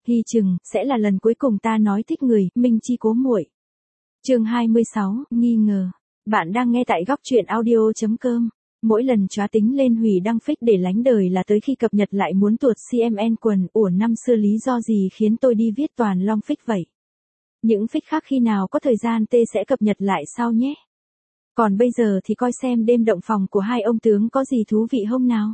hy chừng sẽ là lần cuối cùng ta nói thích người, Minh Chi cố muội. Chương 26, nghi ngờ. Bạn đang nghe tại góc truyện audio.com. Mỗi lần chóa tính lên hủy đăng fake để lánh đời là tới khi cập nhật lại muốn tuột CMN quần, ủa năm xưa lý do gì khiến tôi đi viết toàn long fake vậy? Những fake khác khi nào có thời gian tê sẽ cập nhật lại sau nhé. Còn bây giờ thì coi xem đêm động phòng của hai ông tướng có gì thú vị không nào?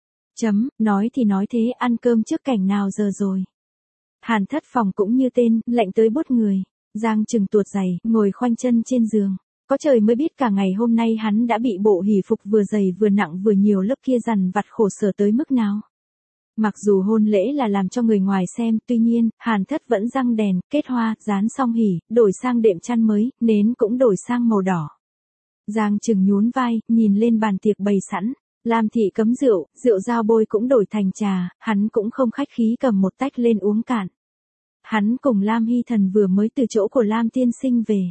Nói thì nói thế, ăn cơm trước cảnh nào giờ rồi? Hàn Thất Phòng cũng như tên, lạnh tới buốt người. Giang Trừng tuột giày, ngồi khoanh chân trên giường. Có trời mới biết cả ngày hôm nay hắn đã bị bộ hỷ phục vừa dày vừa nặng vừa nhiều lớp kia dằn vặt khổ sở tới mức nào. Mặc dù hôn lễ là làm cho người ngoài xem, tuy nhiên, Hàn Thất vẫn răng đèn, kết hoa, dán xong hỉ, đổi sang đệm chăn mới, nến cũng đổi sang màu đỏ. Giang Trừng nhún vai, nhìn lên bàn tiệc bày sẵn. Lam Thị cấm rượu, rượu dao bôi cũng đổi thành trà, hắn cũng không khách khí cầm một tách lên uống cạn. Hắn cùng Lam Hy Thần vừa mới từ chỗ của Lam Tiên Sinh về.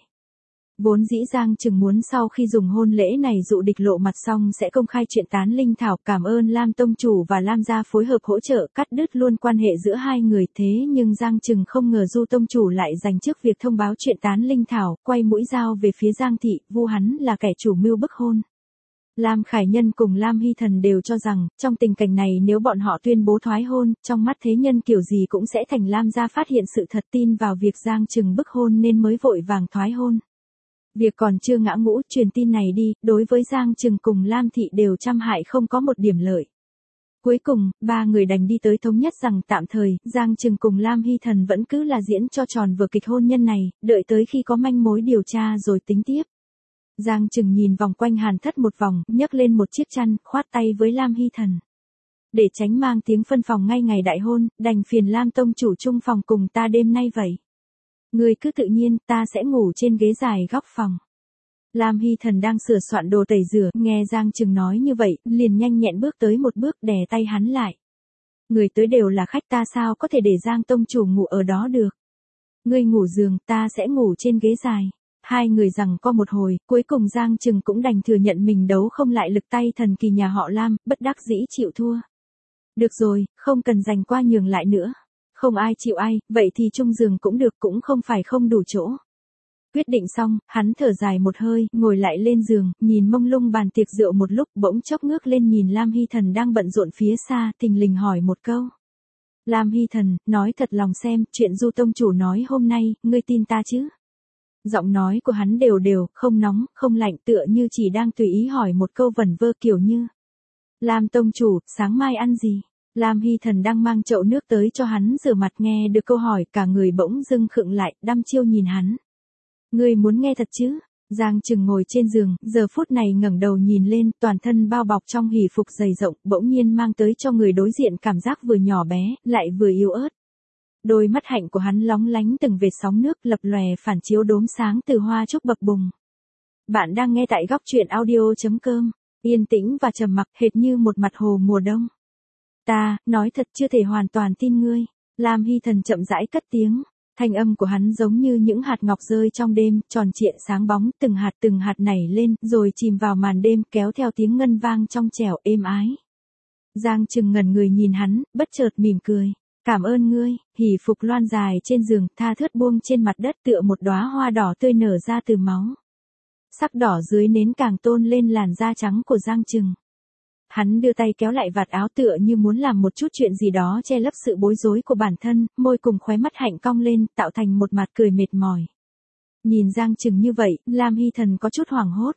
Vốn dĩ Giang Trừng muốn sau khi dùng hôn lễ này dụ địch lộ mặt xong sẽ công khai chuyện tán linh thảo, cảm ơn Lam Tông Chủ và Lam gia phối hợp hỗ trợ cắt đứt luôn quan hệ giữa hai người, thế nhưng Giang Trừng không ngờ Du Tông Chủ lại dành trước việc thông báo chuyện tán linh thảo, quay mũi dao về phía Giang Thị, vu hắn là kẻ chủ mưu bức hôn. Lam Khải Nhân cùng Lam Hy Thần đều cho rằng, trong tình cảnh này nếu bọn họ tuyên bố thoái hôn, trong mắt thế nhân kiểu gì cũng sẽ thành Lam gia phát hiện sự thật, tin vào việc Giang Trừng bức hôn nên mới vội vàng thoái hôn. Việc còn chưa ngã ngũ, truyền tin này đi, đối với Giang Trừng cùng Lam Thị đều trăm hại không có một điểm lợi. Cuối cùng, ba người đành đi tới thống nhất rằng tạm thời, Giang Trừng cùng Lam Hy Thần vẫn cứ là diễn cho tròn vở kịch hôn nhân này, đợi tới khi có manh mối điều tra rồi tính tiếp. Giang Trừng nhìn vòng quanh Hàn Thất một vòng, nhấc lên một chiếc chăn, khoát tay với Lam Hy Thần. Để tránh mang tiếng phân phòng ngay ngày đại hôn, đành phiền Lam Tông Chủ chung phòng cùng ta đêm nay vậy. Người cứ tự nhiên, ta sẽ ngủ trên ghế dài góc phòng. Lam Hy Thần đang sửa soạn đồ tẩy rửa, nghe Giang Trừng nói như vậy, liền nhanh nhẹn bước tới một bước đè tay hắn lại. Người tới đều là khách, ta sao có thể để Giang Tông Chủ ngủ ở đó được. Ngươi ngủ giường, ta sẽ ngủ trên ghế dài. Hai người giằng co một hồi, cuối cùng Giang Trừng cũng đành thừa nhận mình đấu không lại lực tay thần kỳ nhà họ Lam, bất đắc dĩ chịu thua. Được rồi, không cần giành qua nhường lại nữa. Không ai chịu ai, vậy thì chung giường cũng được, cũng không phải không đủ chỗ. Quyết định xong, hắn thở dài một hơi, ngồi lại lên giường, nhìn mông lung bàn tiệc rượu một lúc, bỗng chốc ngước lên nhìn Lam Hy Thần đang bận rộn phía xa, thình lình hỏi một câu. Lam Hy Thần, nói thật lòng xem, chuyện Du Tông Chủ nói hôm nay, ngươi tin ta chứ? Giọng nói của hắn đều đều, không nóng, không lạnh, tựa như chỉ đang tùy ý hỏi một câu vẩn vơ kiểu như. Lam Tông Chủ, sáng mai ăn gì? Lam Hy Thần đang mang chậu nước tới cho hắn rửa mặt, nghe được câu hỏi, cả người bỗng dưng khựng lại, đăm chiêu nhìn hắn. Ngươi muốn nghe thật chứ? Giang Trừng ngồi trên giường, giờ phút này ngẩng đầu nhìn lên, toàn thân bao bọc trong hỷ phục dày rộng, bỗng nhiên mang tới cho người đối diện cảm giác vừa nhỏ bé, lại vừa yếu ớt. Đôi mắt hạnh của hắn lóng lánh từng vệt sóng nước, lập lòe phản chiếu đốm sáng từ hoa trúc bập bùng. Bạn đang nghe tại góc truyện audio.com, yên tĩnh và trầm mặc hệt như một mặt hồ mùa đông. Ta, nói thật chưa thể hoàn toàn tin ngươi. Lam Hy Thần chậm rãi cất tiếng. Thanh âm của hắn giống như những hạt ngọc rơi trong đêm, tròn trịa sáng bóng, từng hạt nảy lên, rồi chìm vào màn đêm, kéo theo tiếng ngân vang trong trẻo êm ái. Giang Trừng ngẩn người nhìn hắn, bất chợt mỉm cười. Cảm ơn ngươi. Hỷ phục loan dài trên giường, tha thướt buông trên mặt đất tựa một đóa hoa đỏ tươi nở ra từ máu. Sắc đỏ dưới nến càng tôn lên làn da trắng của Giang Trừng. Hắn đưa tay kéo lại vạt áo tựa như muốn làm một chút chuyện gì đó che lấp sự bối rối của bản thân, môi cùng khóe mắt hạnh cong lên, tạo thành một mặt cười mệt mỏi. Nhìn Giang Trừng như vậy, Lam Hy Thần có chút hoảng hốt.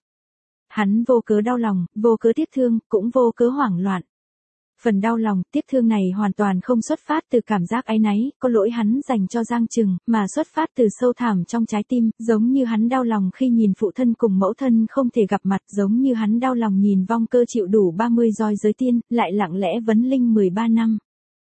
Hắn vô cớ đau lòng, vô cớ tiếc thương, cũng vô cớ hoảng loạn. Phần đau lòng, tiếc thương này hoàn toàn không xuất phát từ cảm giác áy náy, có lỗi hắn dành cho Giang Trừng, mà xuất phát từ sâu thẳm trong trái tim, giống như hắn đau lòng khi nhìn phụ thân cùng mẫu thân không thể gặp mặt, giống như hắn đau lòng nhìn vong cơ chịu đủ 30 roi giới tiên, lại lặng lẽ vấn linh 13 năm.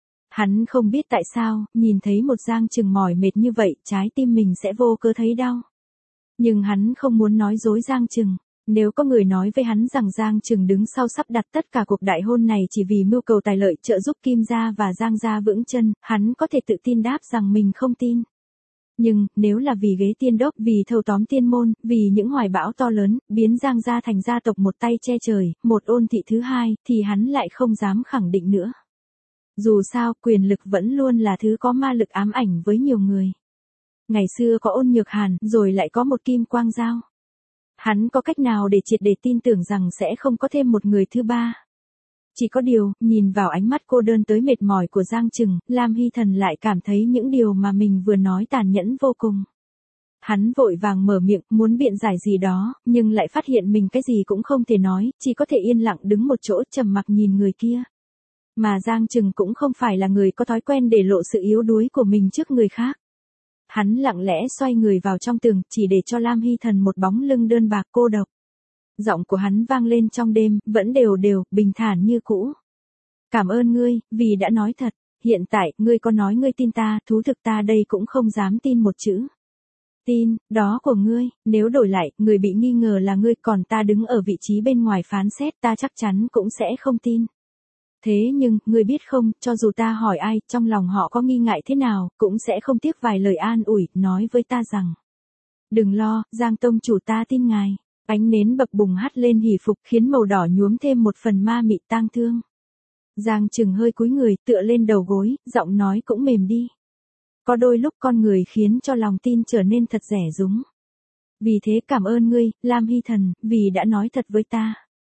Hắn không biết tại sao, nhìn thấy một Giang Trừng mỏi mệt như vậy, trái tim mình sẽ vô cớ thấy đau. Nhưng hắn không muốn nói dối Giang Trừng. Nếu có người nói với hắn rằng Giang Trừng đứng sau sắp đặt tất cả cuộc đại hôn này chỉ vì mưu cầu tài lợi trợ giúp Kim gia và Giang gia vững chân, hắn có thể tự tin đáp rằng mình không tin. Nhưng, nếu là vì ghế tiên đốc, vì thâu tóm tiên môn, vì những hoài bão to lớn, biến Giang gia thành gia tộc một tay che trời, một Ôn thị thứ hai, thì hắn lại không dám khẳng định nữa. Dù sao, quyền lực vẫn luôn là thứ có ma lực ám ảnh với nhiều người. Ngày xưa có Ôn Nhược Hàn, rồi lại có một Kim Quang Giao. Hắn có cách nào để triệt để tin tưởng rằng sẽ không có thêm một người thứ ba? Chỉ có điều, nhìn vào ánh mắt cô đơn tới mệt mỏi của Giang Trừng, Lam Hy Thần lại cảm thấy những điều mà mình vừa nói tàn nhẫn vô cùng. Hắn vội vàng mở miệng, muốn biện giải gì đó, nhưng lại phát hiện mình cái gì cũng không thể nói, chỉ có thể yên lặng đứng một chỗ trầm mặc nhìn người kia. Mà Giang Trừng cũng không phải là người có thói quen để lộ sự yếu đuối của mình trước người khác. Hắn lặng lẽ xoay người vào trong tường, chỉ để cho Lam Hy Thần một bóng lưng đơn bạc cô độc. Giọng của hắn vang lên trong đêm, vẫn đều đều, bình thản như cũ. Cảm ơn ngươi, vì đã nói thật. Hiện tại, ngươi có nói ngươi tin ta, thú thực ta đây cũng không dám tin một chữ. Tin, đó của ngươi, nếu đổi lại, người bị nghi ngờ là ngươi, còn ta đứng ở vị trí bên ngoài phán xét, ta chắc chắn cũng sẽ không tin. Thế nhưng, ngươi biết không, cho dù ta hỏi ai, trong lòng họ có nghi ngại thế nào, cũng sẽ không tiếc vài lời an ủi, nói với ta rằng. Đừng lo, Giang tông chủ ta tin ngài. Ánh nến bập bùng hắt lên hỉ phục khiến màu đỏ nhuốm thêm một phần ma mị tang thương. Giang Trừng hơi cúi người tựa lên đầu gối, giọng nói cũng mềm đi. Có đôi lúc con người khiến cho lòng tin trở nên thật rẻ rúng. Vì thế cảm ơn ngươi, Lam Hy Thần, vì đã nói thật với ta.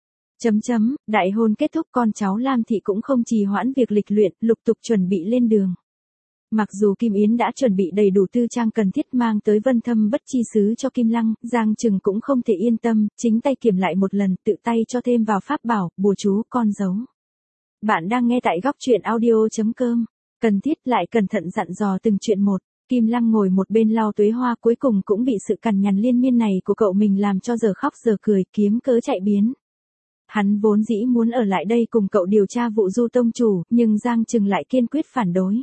Đại hôn kết thúc con cháu Lam Thị cũng không trì hoãn việc lịch luyện, lục tục chuẩn bị lên đường. Mặc dù Kim Yến đã chuẩn bị đầy đủ tư trang cần thiết mang tới Vân Thâm Bất Chi Xứ cho Kim Lăng, Giang Trừng cũng không thể yên tâm, chính tay kiểm lại một lần, tự tay cho thêm vào pháp bảo, bùa chú, con dấu. Bạn đang nghe tại góc truyện audio.com. Cần thiết lại cẩn thận dặn dò từng chuyện một. Kim Lăng ngồi một bên lau tuế hoa, cuối cùng cũng bị sự cằn nhằn liên miên này của cậu mình làm cho giờ khóc giờ cười, kiếm cớ chạy biến. Hắn vốn dĩ muốn ở lại đây cùng cậu điều tra vụ Du tông chủ, nhưng Giang Trừng lại kiên quyết phản đối.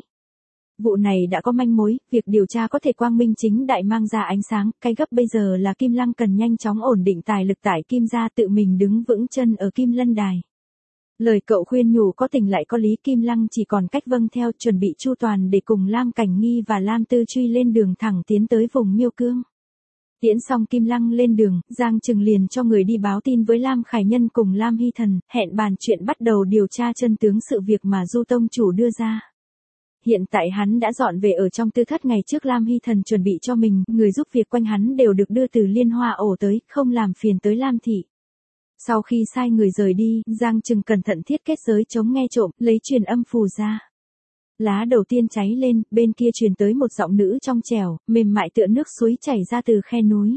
Vụ này đã có manh mối, việc điều tra có thể quang minh chính đại mang ra ánh sáng, cái gấp bây giờ là Kim Lăng cần nhanh chóng ổn định tài lực tại Kim gia, tự mình đứng vững chân ở Kim Lân Đài. Lời cậu khuyên nhủ có tình lại có lý, Kim Lăng chỉ còn cách vâng theo, chuẩn bị chu toàn để cùng Lam Cảnh Nghi và Lam Tư Truy lên đường thẳng tiến tới vùng Miêu Cương. Tiễn xong Kim Lăng lên đường, Giang Trừng liền cho người đi báo tin với Lam Khải Nhân cùng Lam Hy Thần, hẹn bàn chuyện bắt đầu điều tra chân tướng sự việc mà Du tông chủ đưa ra. Hiện tại hắn đã dọn về ở trong tư thất ngày trước Lam Hy Thần chuẩn bị cho mình, người giúp việc quanh hắn đều được đưa từ Liên Hoa ổ tới, không làm phiền tới Lam Thị. Sau khi sai người rời đi, Giang Trừng cẩn thận thiết kết giới chống nghe trộm, lấy truyền âm phù ra. Lá đầu tiên cháy lên, bên kia truyền tới một giọng nữ trong trẻo, mềm mại tựa nước suối chảy ra từ khe núi.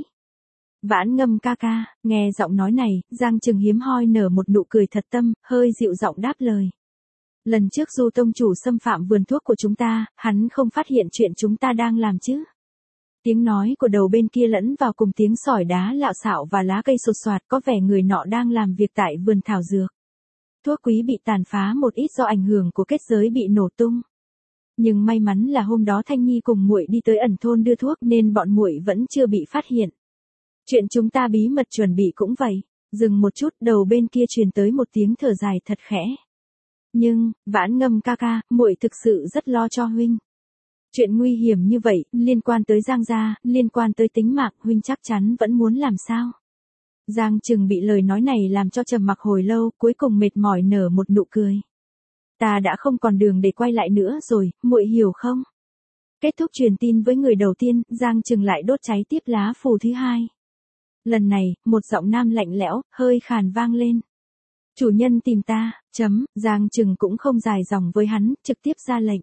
Vãn Ngâm ca ca, nghe giọng nói này, Giang Trừng hiếm hoi nở một nụ cười thật tâm, hơi dịu giọng đáp lời. Lần trước Du tông chủ xâm phạm vườn thuốc của chúng ta, hắn không phát hiện chuyện chúng ta đang làm chứ. Tiếng nói của đầu bên kia lẫn vào cùng tiếng sỏi đá lạo xạo và lá cây sột soạt, có vẻ người nọ đang làm việc tại vườn thảo dược. Thuốc quý bị tàn phá một ít do ảnh hưởng của kết giới bị nổ tung. Nhưng may mắn là hôm đó Thanh Nhi cùng muội đi tới ẩn thôn đưa thuốc nên bọn muội vẫn chưa bị phát hiện. Chuyện chúng ta bí mật chuẩn bị cũng vậy. Dừng một chút, đầu bên kia truyền tới một tiếng thở dài thật khẽ. Nhưng, Vãn Ngâm ca ca, muội thực sự rất lo cho huynh. Chuyện nguy hiểm như vậy, liên quan tới Giang gia, liên quan tới tính mạng, huynh chắc chắn vẫn muốn làm sao? Giang Trừng bị lời nói này làm cho trầm mặc hồi lâu, cuối cùng mệt mỏi nở một nụ cười. Ta đã không còn đường để quay lại nữa rồi, muội hiểu không? Kết thúc truyền tin với người đầu tiên, Giang Trừng lại đốt cháy tiếp lá phù thứ hai. Lần này, một giọng nam lạnh lẽo, hơi khàn vang lên. Chủ nhân tìm ta, Giang Trừng cũng không dài dòng với hắn, trực tiếp ra lệnh.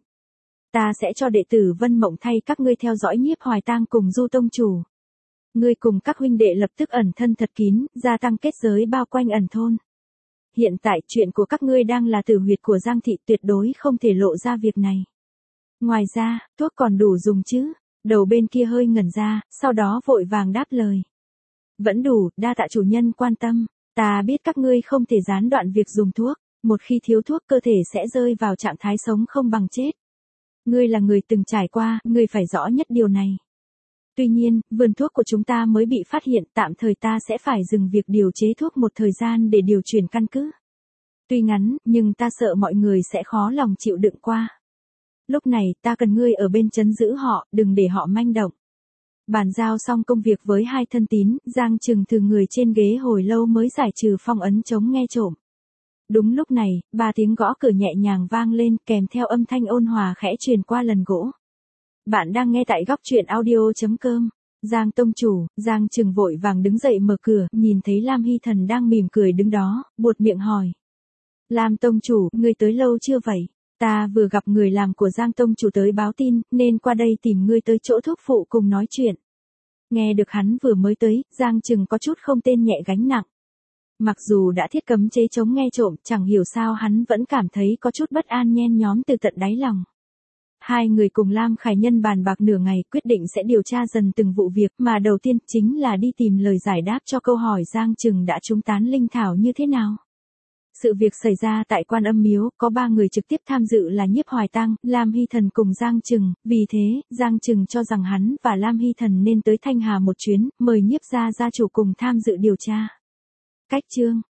Ta sẽ cho đệ tử Vân Mộng thay các ngươi theo dõi Nhiếp Hoài Tang cùng Du tông chủ. Ngươi cùng các huynh đệ lập tức ẩn thân thật kín, gia tăng kết giới bao quanh ẩn thôn. Hiện tại chuyện của các ngươi đang là tử huyệt của Giang Thị, tuyệt đối không thể lộ ra việc này. Ngoài ra, thuốc còn đủ dùng chứ? Đầu bên kia hơi ngẩn ra, sau đó vội vàng đáp lời. Vẫn đủ, đa tạ chủ nhân quan tâm. Ta biết các ngươi không thể gián đoạn việc dùng thuốc, một khi thiếu thuốc cơ thể sẽ rơi vào trạng thái sống không bằng chết. Ngươi là người từng trải qua, ngươi phải rõ nhất điều này. Tuy nhiên, vườn thuốc của chúng ta mới bị phát hiện, tạm thời ta sẽ phải dừng việc điều chế thuốc một thời gian để điều chuyển căn cứ. Tuy ngắn, nhưng ta sợ mọi người sẽ khó lòng chịu đựng qua. Lúc này, ta cần ngươi ở bên trấn giữ họ, đừng để họ manh động. Bàn giao xong công việc với hai thân tín, Giang Trừng từ người trên ghế hồi lâu mới giải trừ phong ấn chống nghe trộm. Đúng lúc này, 3 tiếng gõ cửa nhẹ nhàng vang lên kèm theo âm thanh ôn hòa khẽ truyền qua lần gỗ. Bạn đang nghe tại góc truyện audio.com. Giang tông chủ, Giang Trừng vội vàng đứng dậy mở cửa, nhìn thấy Lam Hy Thần đang mỉm cười đứng đó, buột miệng hỏi. Lam tông chủ, ngươi tới lâu chưa vậy? Ta vừa gặp người làm của Giang tông chủ tới báo tin, nên qua đây tìm ngươi tới chỗ thuốc phụ cùng nói chuyện. Nghe được hắn vừa mới tới, Giang Trừng có chút không tên nhẹ gánh nặng. Mặc dù đã thiết cấm chế chống nghe trộm, chẳng hiểu sao hắn vẫn cảm thấy có chút bất an nhen nhóm từ tận đáy lòng. Hai người cùng Lam Khải Nhân bàn bạc nửa ngày quyết định sẽ điều tra dần từng vụ việc mà đầu tiên chính là đi tìm lời giải đáp cho câu hỏi Giang Trừng đã trúng tán linh thảo như thế nào. Sự việc xảy ra tại Quan Âm Miếu, có 3 người trực tiếp tham dự là Nhiếp Hoài Tăng, Lam Hy Thần cùng Giang Trừng, vì thế, Giang Trừng cho rằng hắn và Lam Hy Thần nên tới Thanh Hà một chuyến, mời Nhiếp gia gia chủ cùng tham dự điều tra. Cách chương